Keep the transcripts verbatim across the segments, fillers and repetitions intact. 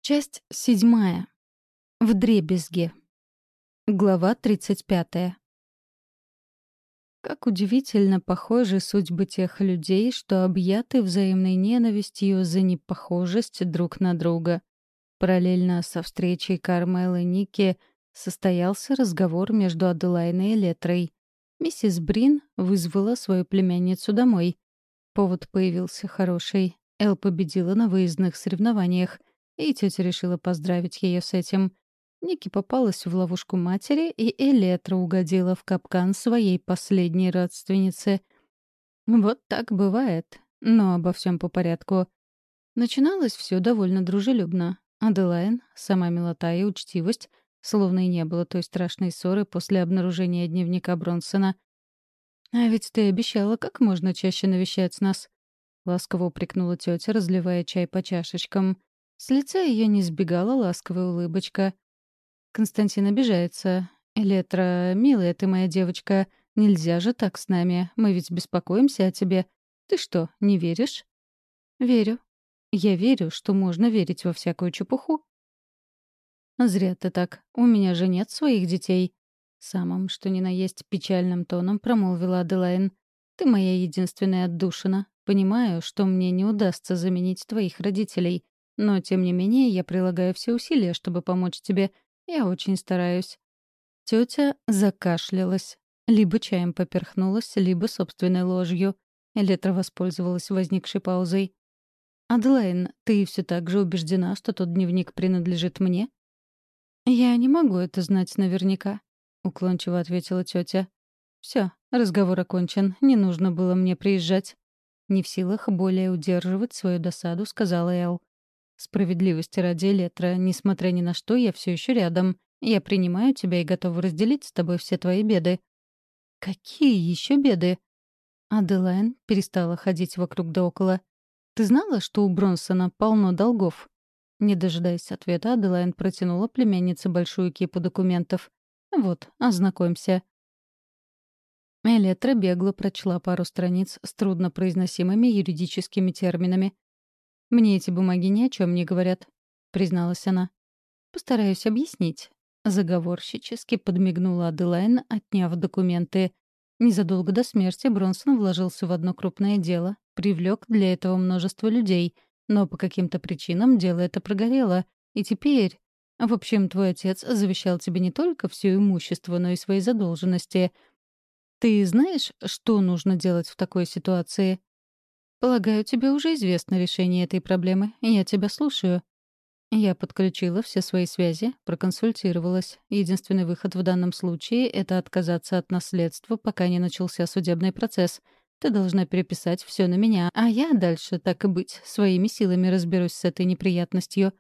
Часть седьмая. Вдребезги. Глава тридцать пятая. Как удивительно похожи судьбы тех людей, что объяты взаимной ненавистью за непохожесть друг на друга. Параллельно со встречей Кармелы и Ники состоялся разговор между Аделайной и Летрой. Миссис Брин вызвала свою племянницу домой. Повод появился хороший. Эл победила на выездных соревнованиях — и тетя решила поздравить ее с этим. Ники попалась в ловушку матери, и Элетра угодила в капкан своей последней родственницы. Вот так бывает, но обо всем по порядку. Начиналось все довольно дружелюбно. Аделайн, сама милота и учтивость, словно и не было той страшной ссоры после обнаружения дневника Бронсона. «А ведь ты обещала как можно чаще навещать нас», — ласково упрекнула тетя, разливая чай по чашечкам. С лица ее не сбегала ласковая улыбочка. Константин обижается. «Элетра, милая ты моя девочка, нельзя же так с нами. Мы ведь беспокоимся о тебе. Ты что, не веришь?» «Верю. Я верю, что можно верить во всякую чепуху». «Зря ты так. У меня же нет своих детей». Самым, что ни на есть, печальным тоном промолвила Аделайн. «Ты моя единственная отдушина. Понимаю, что мне не удастся заменить твоих родителей. Но, тем не менее, я прилагаю все усилия, чтобы помочь тебе. Я очень стараюсь». Тетя закашлялась. Либо чаем поперхнулась, либо собственной ложью. Элетра воспользовалась возникшей паузой. «Аделайн, ты все так же убеждена, что тот дневник принадлежит мне?» «Я не могу это знать наверняка», — уклончиво ответила тетя. «Все, разговор окончен. Не нужно было мне приезжать». Не в силах более удерживать свою досаду, сказала Эл. «Справедливости ради, Летра, несмотря ни на что, я все еще рядом. Я принимаю тебя и готова разделить с тобой все твои беды». «Какие еще беды?» Аделайн перестала ходить вокруг да около. «Ты знала, что у Бронсона полно долгов?» Не дожидаясь ответа, Аделайн протянула племяннице большую кипу документов. «Вот, ознакомься». Элетра бегло прочла пару страниц с труднопроизносимыми юридическими терминами. «Мне эти бумаги ни о чем не говорят», — призналась она. «Постараюсь объяснить». Заговорщически подмигнула Аделайн, отняв документы. Незадолго до смерти Бронсон вложился в одно крупное дело, привлек для этого множество людей, но по каким-то причинам дело это прогорело. И теперь... В общем, твой отец завещал тебе не только все имущество, но и свои задолженности. Ты знаешь, что нужно делать в такой ситуации? Полагаю, тебе уже известно решение этой проблемы. Я тебя слушаю. Я подключила все свои связи, проконсультировалась. Единственный выход в данном случае — это отказаться от наследства, пока не начался судебный процесс. Ты должна переписать все на меня, а я дальше, так и быть, своими силами разберусь с этой неприятностью.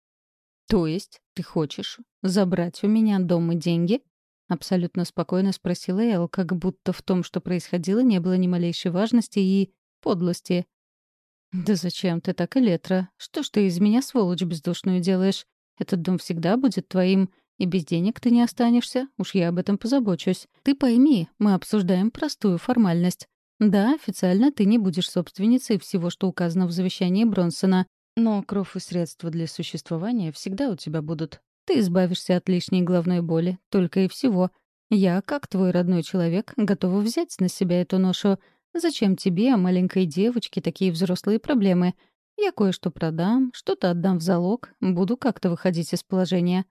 То есть ты хочешь забрать у меня дом и деньги? Абсолютно спокойно спросила Эл, как будто в том, что происходило, не было ни малейшей важности и подлости. «Да зачем ты так, Элетра? Что ж ты из меня сволочь бездушную делаешь? Этот дом всегда будет твоим, и без денег ты не останешься. Уж я об этом позабочусь. Ты пойми, мы обсуждаем простую формальность. Да, официально ты не будешь собственницей всего, что указано в завещании Бронсона, но кров и средства для существования всегда у тебя будут. Ты избавишься от лишней головной боли, только и всего. Я, как твой родной человек, готова взять на себя эту ношу. Зачем тебе, маленькой девочке, такие взрослые проблемы? Я кое-что продам, что-то отдам в залог, буду как-то выходить из положения».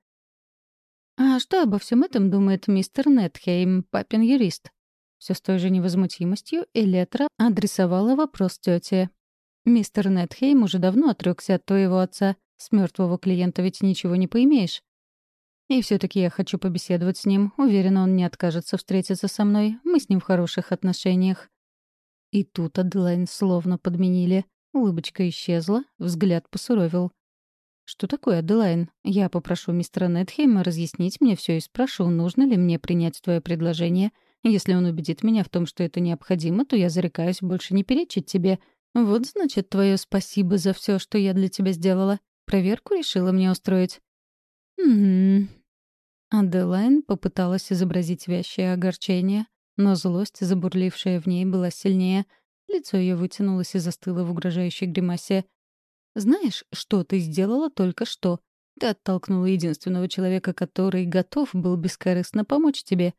«А что обо всем этом думает мистер Нетхейм, папин юрист?» Все с той же невозмутимостью Элетра адресовала вопрос тете. «Мистер Нетхейм уже давно отрекся от твоего отца. С мертвого клиента ведь ничего не поимеешь. И все-таки я хочу побеседовать с ним. Уверена, он не откажется встретиться со мной. Мы с ним в хороших отношениях». И тут Аделайн словно подменили. Улыбочка исчезла, взгляд посуровил. «Что такое, Аделайн? Я попрошу мистера Нетхейма разъяснить мне все и спрошу, нужно ли мне принять твое предложение. Если он убедит меня в том, что это необходимо, то я зарекаюсь больше не перечить тебе. Вот, значит, твое спасибо за все, что я для тебя сделала. Проверку решила мне устроить». «М-м-м». Аделайн попыталась изобразить вязчее огорчение, но злость, забурлившая в ней, была сильнее. Лицо ее вытянулось и застыло в угрожающей гримасе. Знаешь, что ты сделала только что? Ты оттолкнула единственного человека, который готов был бескорыстно помочь тебе.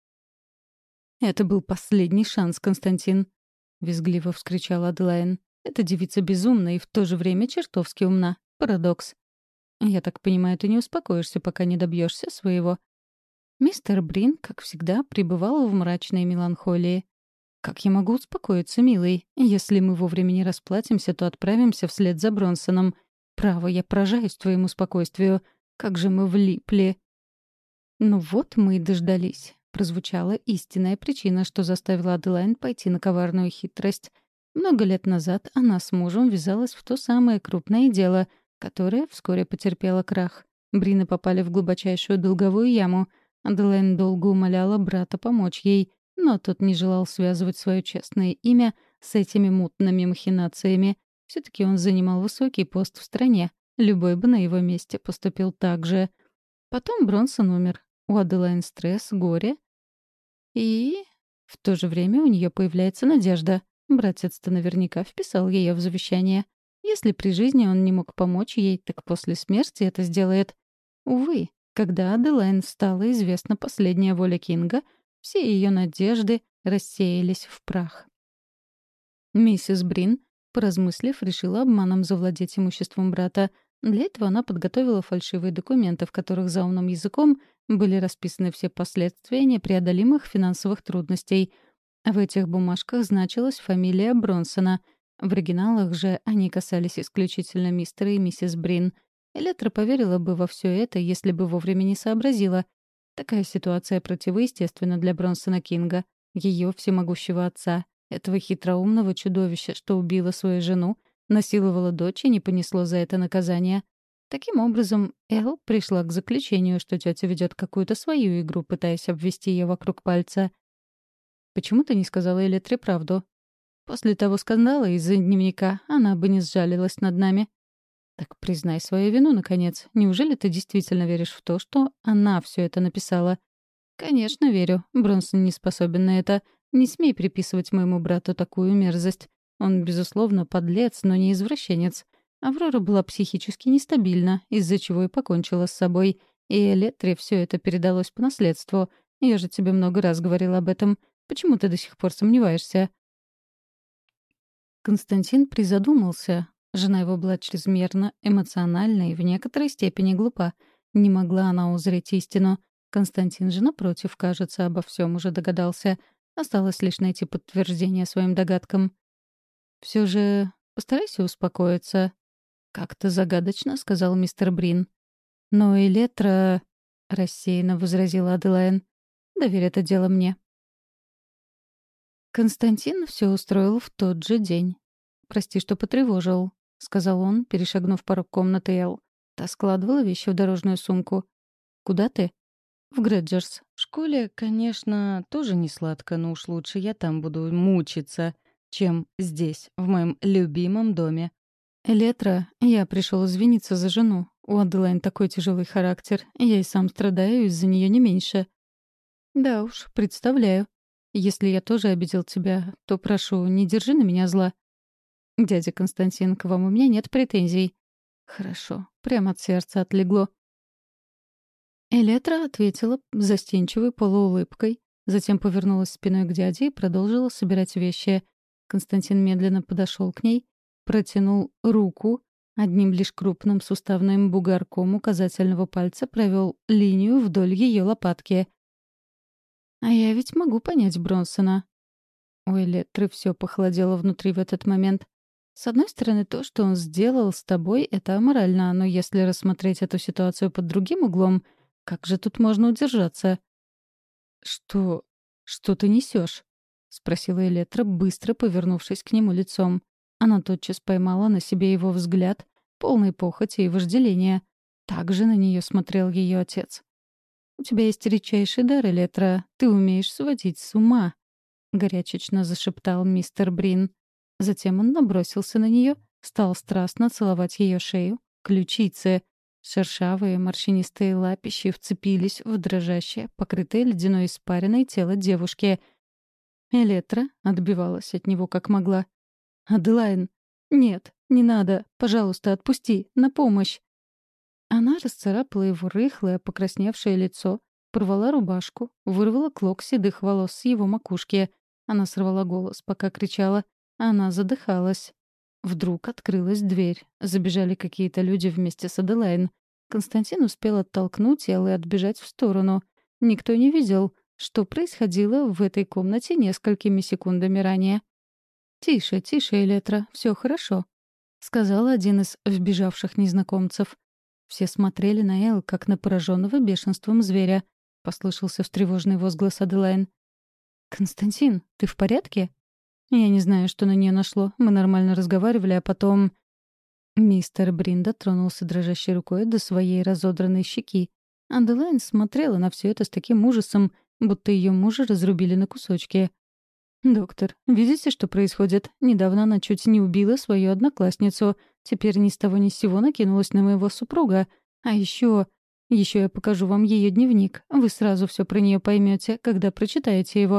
«Это был последний шанс, Константин», — визгливо вскричала Аделайн. «Эта девица безумна и в то же время чертовски умна. Парадокс. Я так понимаю, ты не успокоишься, пока не добьешься своего». Мистер Брин, как всегда, пребывал в мрачной меланхолии. «Как я могу успокоиться, милый? Если мы вовремя не расплатимся, то отправимся вслед за Бронсоном. Право, я поражаюсь твоему спокойствию. Как же мы влипли!» «Ну вот мы и дождались», — прозвучала истинная причина, что заставила Аделайн пойти на коварную хитрость. Много лет назад она с мужем ввязалась в то самое крупное дело, которое вскоре потерпело крах. Брины попали в глубочайшую долговую яму. Аделайн долго умоляла брата помочь ей, но тот не желал связывать свое честное имя с этими мутными махинациями. Все-таки он занимал высокий пост в стране. Любой бы на его месте поступил так же. Потом Бронсон умер. У Аделайн стресс, горе. И в то же время у нее появляется надежда. Братец-то наверняка вписал ее в завещание. Если при жизни он не мог помочь ей, так после смерти это сделает. Увы, когда Аделайн стала известна последняя воля Кинга, все ее надежды рассеялись в прах. Миссис Брин, поразмыслив, решила обманом завладеть имуществом брата. Для этого она подготовила фальшивые документы, в которых заумным языком были расписаны все последствия непреодолимых финансовых трудностей. В этих бумажках значилась фамилия Бронсона. В оригиналах же они касались исключительно мистера и миссис Брин. Электра поверила бы во все это, если бы вовремя не сообразила. Такая ситуация противоестественна для Бронсона Кинга, ее всемогущего отца, этого хитроумного чудовища, что убило свою жену, насиловала дочь и не понесло за это наказание. Таким образом, Эл пришла к заключению, что тетя ведет какую-то свою игру, пытаясь обвести ее вокруг пальца. «Почему ты не сказала Электре правду?» «После того скандала из-за дневника она бы не сжалилась над нами». «Так признай свою вину, наконец. Неужели ты действительно веришь в то, что она все это написала?» «Конечно, верю. Бронсон не способен на это. Не смей приписывать моему брату такую мерзость. Он, безусловно, подлец, но не извращенец. Аврора была психически нестабильна, из-за чего и покончила с собой. И Электре все это передалось по наследству. Я же тебе много раз говорила об этом. Почему ты до сих пор сомневаешься?» Константин призадумался. Жена его была чрезмерно эмоциональна и в некоторой степени глупа. Не могла она узреть истину. Константин же, напротив, кажется, обо всем уже догадался. Осталось лишь найти подтверждение своим догадкам. «Все же постарайся успокоиться», — как-то загадочно сказал мистер Брин. «Но Электра...» — рассеянно возразила Аделайн. «Доверь это дело мне». Константин все устроил в тот же день. «Прости, что потревожил», — сказал он, перешагнув порог комнаты Эл. Та складывала вещи в дорожную сумку. «Куда ты?» «В Грэджерс. В школе, конечно, тоже не сладко, но уж лучше я там буду мучиться, чем здесь, в моем любимом доме». «Электра, я пришел извиниться за жену. У Аделайн такой тяжелый характер. Я и сам страдаю из-за нее не меньше». «Да уж, представляю. Если я тоже обидел тебя, то прошу, не держи на меня зла». «Дядя Константин, к вам у меня нет претензий». «Хорошо, прямо от сердца отлегло». Электра ответила застенчивой полуулыбкой, затем повернулась спиной к дяде и продолжила собирать вещи. Константин медленно подошел к ней, протянул руку, одним лишь крупным суставным бугорком указательного пальца провел линию вдоль ее лопатки. «А я ведь могу понять Бронсона». У Электры все похолодело внутри в этот момент. С одной стороны, то, что он сделал с тобой, это аморально, но если рассмотреть эту ситуацию под другим углом, как же тут можно удержаться? «Что... что ты несешь? спросила Электра, быстро повернувшись к нему лицом. Она тотчас поймала на себе его взгляд, полный похоти и вожделения. Так же на нее смотрел ее отец. «У тебя есть редчайший дар, Электра. Ты умеешь сводить с ума», — горячечно зашептал мистер Брин. Затем он набросился на нее, стал страстно целовать ее шею, ключицы. Шершавые морщинистые лапищи вцепились в дрожащее, покрытое ледяной испариной тело девушки. Электра отбивалась от него как могла. «Аделайн! Нет, Не надо! Пожалуйста, отпусти! На помощь!» Она расцарапала его рыхлое, покрасневшее лицо, порвала рубашку, вырвала клок седых волос с его макушки. Она сорвала голос, пока кричала. Она задыхалась. Вдруг открылась дверь. Забежали какие-то люди вместе с Аделайн. Константин успел оттолкнуть Эл и отбежать в сторону. Никто не видел, что происходило в этой комнате несколькими секундами ранее. «Тише, тише, Элетра, все хорошо», — сказал один из вбежавших незнакомцев. Все смотрели на Эл, как на пораженного бешенством зверя. Послышался встревоженный возглас Аделайн. «Константин, ты в порядке?» «Я не знаю, что на нее нашло. Мы нормально разговаривали, а потом...» Мистер Брин дотронулся дрожащей рукой до своей разодранной щеки. Аделайн смотрела на все это с таким ужасом, будто ее мужа разрубили на кусочки. «Доктор, видите, что происходит? Недавно она чуть не убила свою одноклассницу. Теперь ни с того ни с сего накинулась на моего супруга. А еще... Еще я покажу вам ее дневник. Вы сразу все про нее поймете, когда прочитаете его».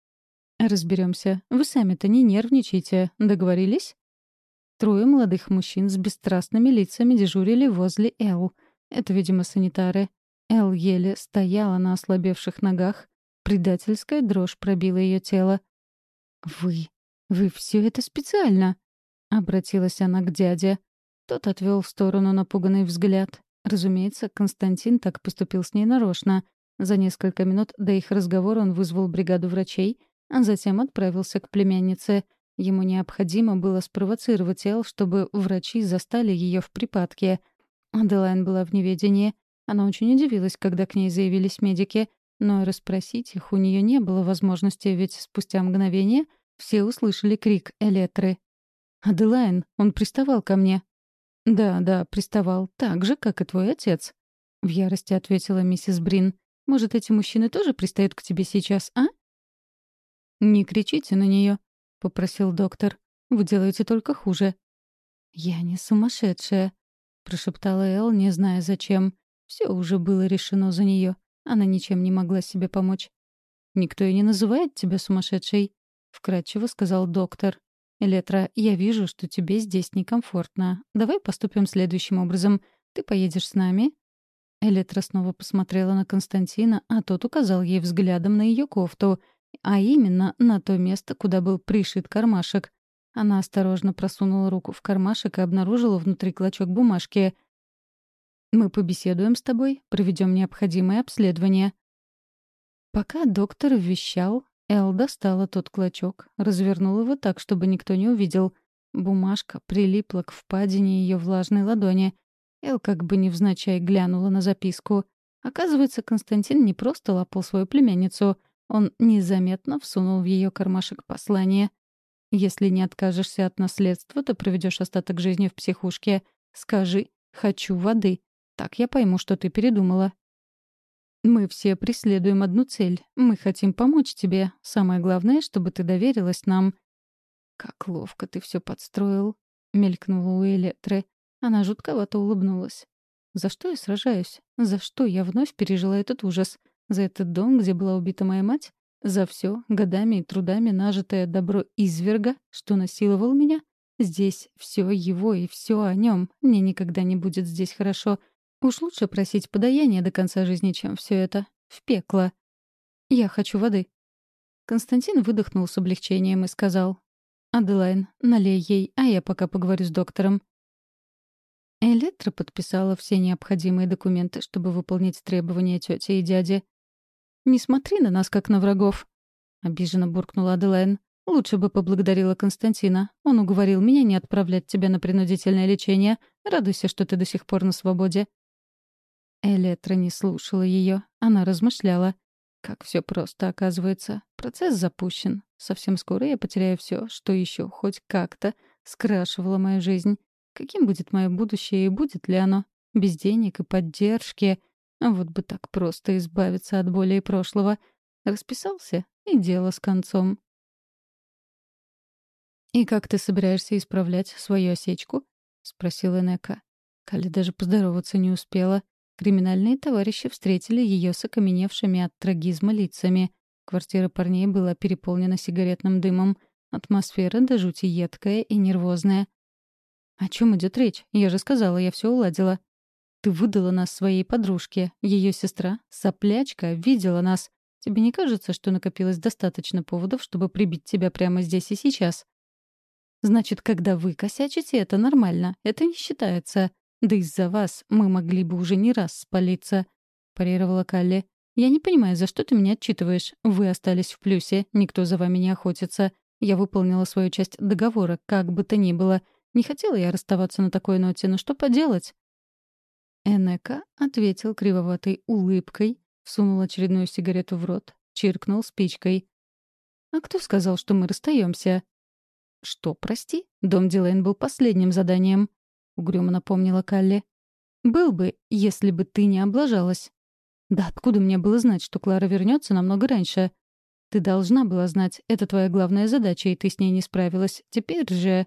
«Разберемся. Вы сами-то не нервничайте. Договорились?» Трое молодых мужчин с бесстрастными лицами дежурили возле Эл. Это, видимо, санитары. Эл еле стояла на ослабевших ногах. Предательская дрожь пробила ее тело. «Вы... вы все это специально?» — обратилась она к дяде. Тот отвел в сторону напуганный взгляд. Разумеется, Константин так поступил с ней нарочно. За несколько минут до их разговора он вызвал бригаду врачей, а затем отправился к племяннице. Ему необходимо было спровоцировать Эл, чтобы врачи застали ее в припадке. Аделайн была в неведении. Она очень удивилась, когда к ней заявились медики, но расспросить их у нее не было возможности, ведь спустя мгновение все услышали крик Элетры. «Аделайн, он приставал ко мне». «Да, да, приставал, так же, как и твой отец», — в ярости ответила миссис Брин. «Может, эти мужчины тоже пристают к тебе сейчас, а?» «Не кричите на нее», — попросил доктор. «Вы делаете только хуже». «Я не сумасшедшая», — прошептала Эл, не зная зачем. Все уже было решено за нее. Она ничем не могла себе помочь. «Никто и не называет тебя сумасшедшей», — вкратчиво сказал доктор. «Элетра, я вижу, что тебе здесь некомфортно. Давай поступим следующим образом. Ты поедешь с нами?» Элетра снова посмотрела на Константина, а тот указал ей взглядом на ее кофту, а именно на то место, куда был пришит кармашек. Она осторожно просунула руку в кармашек и обнаружила внутри клочок бумажки. «Мы побеседуем с тобой, проведем необходимое обследование». Пока доктор вещал, Эл достала тот клочок, развернула его так, чтобы никто не увидел. Бумажка прилипла к впадине ее влажной ладони. Эл как бы невзначай глянула на записку. Оказывается, Константин не просто лапал свою племянницу, он незаметно всунул в ее кармашек послание. «Если не откажешься от наследства, то проведешь остаток жизни в психушке. Скажи «хочу воды». Так я пойму, что ты передумала». «Мы все преследуем одну цель. Мы хотим помочь тебе. Самое главное, чтобы ты доверилась нам». «Как ловко ты все подстроил», — мелькнула у Элетры. Она жутковато улыбнулась. «За что я сражаюсь? За что я вновь пережила этот ужас? За этот дом, где была убита моя мать? За все годами и трудами нажитое добро изверга, что насиловал меня? Здесь все его и все о нем. Мне никогда не будет здесь хорошо. Уж лучше просить подаяния до конца жизни, чем все это. В пекло. Я хочу воды». Константин выдохнул с облегчением и сказал: «Аделайн, налей ей, а я пока поговорю с доктором». Электра подписала все необходимые документы, чтобы выполнить требования тети и дяди. «Не смотри на нас, как на врагов», — обиженно буркнула Аделайн. «Лучше бы поблагодарила Константина. Он уговорил меня не отправлять тебя на принудительное лечение. Радуйся, что ты до сих пор на свободе». Электра не слушала ее. Она размышляла. Как все просто, оказывается. Процесс запущен. Совсем скоро я потеряю все, что еще хоть как-то скрашивало мою жизнь. Каким будет мое будущее и будет ли оно? Без денег и поддержки. А вот бы так просто избавиться от боли и прошлого. Расписался, и дело с концом. «И как ты собираешься исправлять свою осечку?» — спросила Энека. Кали даже поздороваться не успела. Криминальные товарищи встретили ее с окаменевшими от трагизма лицами. Квартира парней была переполнена сигаретным дымом. Атмосфера до жути едкая и нервозная. «О чем идет речь? Я же сказала, я все уладила». «Ты выдала нас своей подружке. Ее сестра, соплячка, видела нас. Тебе не кажется, что накопилось достаточно поводов, чтобы прибить тебя прямо здесь и сейчас?» «Значит, когда вы косячите, это нормально. Это не считается. Да из-за вас мы могли бы уже не раз спалиться», — парировала Калли. «Я не понимаю, за что ты меня отчитываешь. Вы остались в плюсе, никто за вами не охотится. Я выполнила свою часть договора, как бы то ни было. Не хотела я расставаться на такой ноте, но что поделать?» Энека ответил кривоватой улыбкой, всунул очередную сигарету в рот, чиркнул спичкой. «А кто сказал, что мы расстаемся?» «Что, прости? Дом Дилейн был последним заданием», — угрюмо напомнила Калли. «Был бы, если бы ты не облажалась». «Да откуда мне было знать, что Клара вернется намного раньше?» «Ты должна была знать, это твоя главная задача, и ты с ней не справилась. Теперь же...»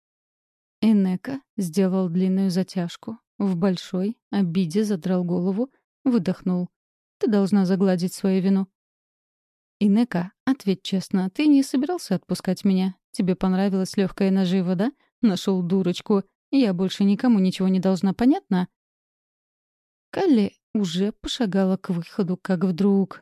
Энека сделал длинную затяжку. В большой обиде задрал голову, выдохнул. «Ты должна загладить свою вину». «Инека, ответь честно, ты не собирался отпускать меня? Тебе понравилась легкая нажива, да? Нашел дурочку. Я больше никому ничего не должна, понятно?» Калли уже пошагала к выходу, как вдруг.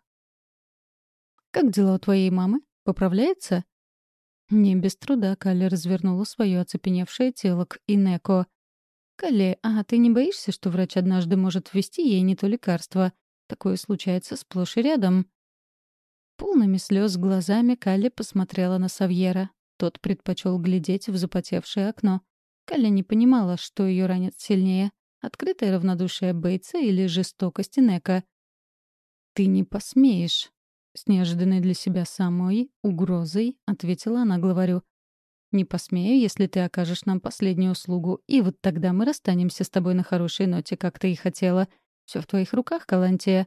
«Как дела у твоей мамы? Поправляется?» Не без труда Калли развернула свое оцепеневшее тело к Инеко. «Калли, а ты не боишься, что врач однажды может ввести ей не то лекарство? Такое случается сплошь и рядом». Полными слез глазами Калли посмотрела на Савьера. Тот предпочел глядеть в запотевшее окно. Калли не понимала, что ее ранит сильнее — открытое равнодушие Бейтса или жестокость Инека. «Ты не посмеешь», — с неожиданной для себя самой угрозой ответила она главарю. «Не посмею, если ты окажешь нам последнюю услугу, и вот тогда мы расстанемся с тобой на хорошей ноте, как ты и хотела. Все в твоих руках, Калантия».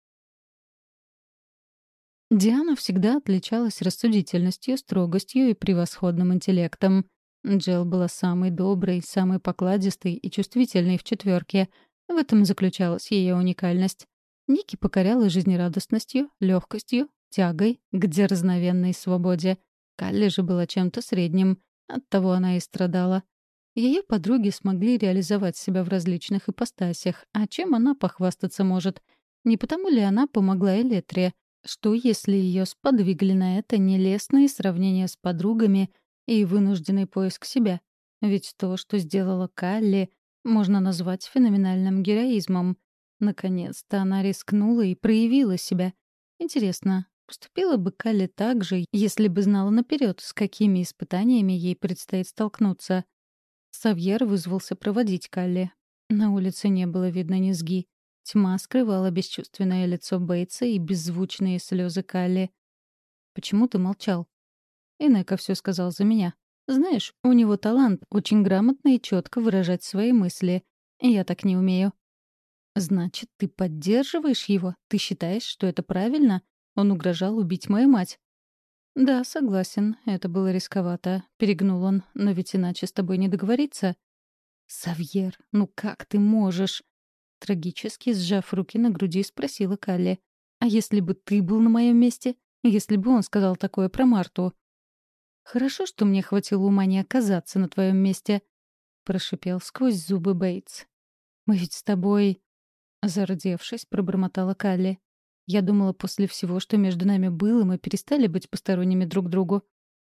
Диана всегда отличалась рассудительностью, строгостью и превосходным интеллектом. Джел была самой доброй, самой покладистой и чувствительной в четверке. В этом заключалась ее уникальность. Ники покоряла жизнерадостностью, легкостью, тягой к дерзновенной свободе. Калли же была чем-то средним. Оттого она и страдала. Ее подруги смогли реализовать себя в различных ипостасях, а чем она похвастаться может? Не потому ли она помогла Элетре? Что, если ее сподвигли на это нелестные сравнения с подругами и вынужденный поиск себя? Ведь то, что сделала Калли, можно назвать феноменальным героизмом. Наконец-то она рискнула и проявила себя. Интересно, поступила бы Калли так же, если бы знала наперед, с какими испытаниями ей предстоит столкнуться? Савьер вызвался проводить Калли. На улице не было видно низги. Тьма скрывала бесчувственное лицо Бейтса и беззвучные слезы Калли. «Почему ты молчал?» Инека все сказал за меня. «Знаешь, у него талант очень грамотно и четко выражать свои мысли. Я так не умею». «Значит, ты поддерживаешь его? Ты считаешь, что это правильно? Он угрожал убить мою мать». «Да, согласен, это было рисковато», — перегнул он. «Но ведь иначе с тобой не договориться». «Савьер, ну как ты можешь?» Трагически сжав руки на груди, спросила Калли. «А если бы ты был на моем месте? Если бы он сказал такое про Марту?» «Хорошо, что мне хватило ума не оказаться на твоем месте», — прошипел сквозь зубы Бейтс. «Мы ведь с тобой...» Зардевшись, пробормотала Калли. «Я думала, после всего, что между нами было, мы перестали быть посторонними друг другу».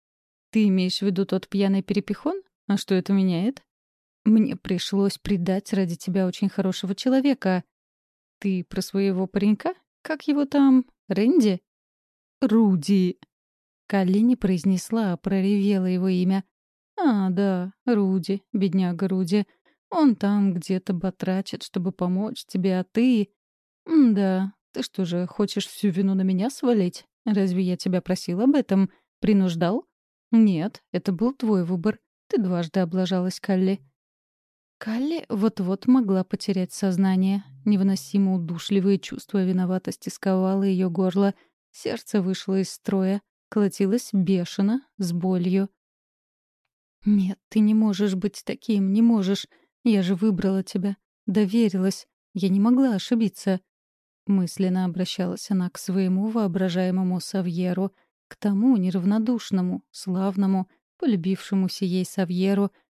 «Ты имеешь в виду тот пьяный перепихон? А что это меняет?» «Мне пришлось предать ради тебя очень хорошего человека. Ты про своего паренька? Как его там? Рэнди?» «Руди!» Калли не произнесла, а проревела его имя. «А, да, Руди, бедняга Руди. Он там где-то батрачит, чтобы помочь тебе, а ты...» «Да, ты что же, хочешь всю вину на меня свалить? Разве я тебя просил об этом? Принуждал?» «Нет, это был твой выбор. Ты дважды облажалась, Калли». Калли вот-вот могла потерять сознание. Невыносимо удушливые чувства виноватости сковало ее горло. Сердце вышло из строя, колотилось бешено, с болью. «Нет, ты не можешь быть таким, не можешь. Я же выбрала тебя, доверилась. Я не могла ошибиться». Мысленно обращалась она к своему воображаемому Савьеру, к тому неравнодушному, славному, полюбившемуся ей Савьеру,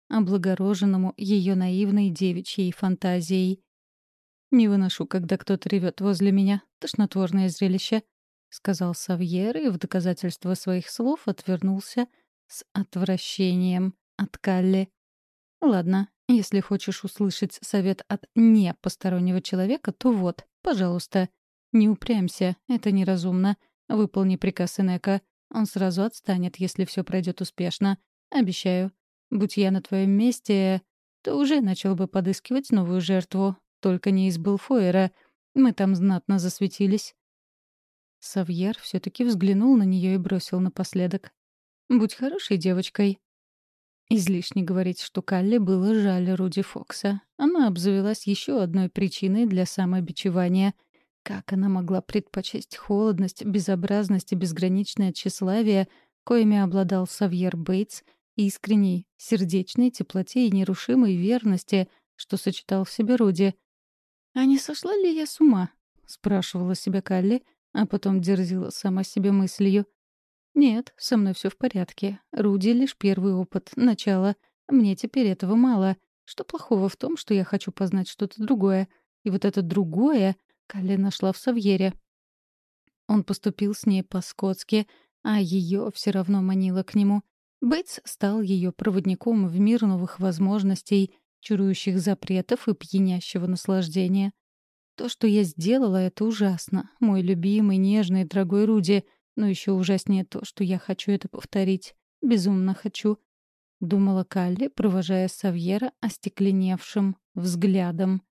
облагороженному ее наивной девичьей фантазией. «Не выношу, когда кто-то ревет возле меня. Тошнотворное зрелище», — сказал Савьер и в доказательство своих слов отвернулся с отвращением от Калли. «Ладно, если хочешь услышать совет от непостороннего человека, то вот, пожалуйста. Не упрямься, это неразумно. Выполни приказ Инека. Он сразу отстанет, если все пройдет успешно. Обещаю. Будь я на твоем месте, то уже начал бы подыскивать новую жертву. Только не из Белфойера. Мы там знатно засветились». Савьер все-таки взглянул на нее и бросил напоследок: «Будь хорошей девочкой». Излишне говорить, что Калле было жаль Руди Фокса. Она обзавелась еще одной причиной для самобичевания. Как она могла предпочесть холодность, безобразность и безграничное тщеславие, коими обладал Савьер Бейтс, искренней, сердечной теплоте и нерушимой верности, что сочетал в себе Руди? «А не сошла ли я с ума?» — спрашивала себя Калли, а потом дерзила сама себе мыслью. «Нет, со мной все в порядке. Руди — лишь первый опыт, начало. Мне теперь этого мало. Что плохого в том, что я хочу познать что-то другое? И вот это другое Калли нашла в Савьере. Он поступил с ней по-скотски, а ее все равно манило к нему. Бейтс стал ее проводником в мир новых возможностей, чарующих запретов и пьянящего наслаждения. То, что я сделала, это ужасно. Мой любимый, нежный, дорогой Руди. Но еще ужаснее то, что я хочу это повторить. Безумно хочу. Думала Калли, провожая Савьера остекленевшим взглядом.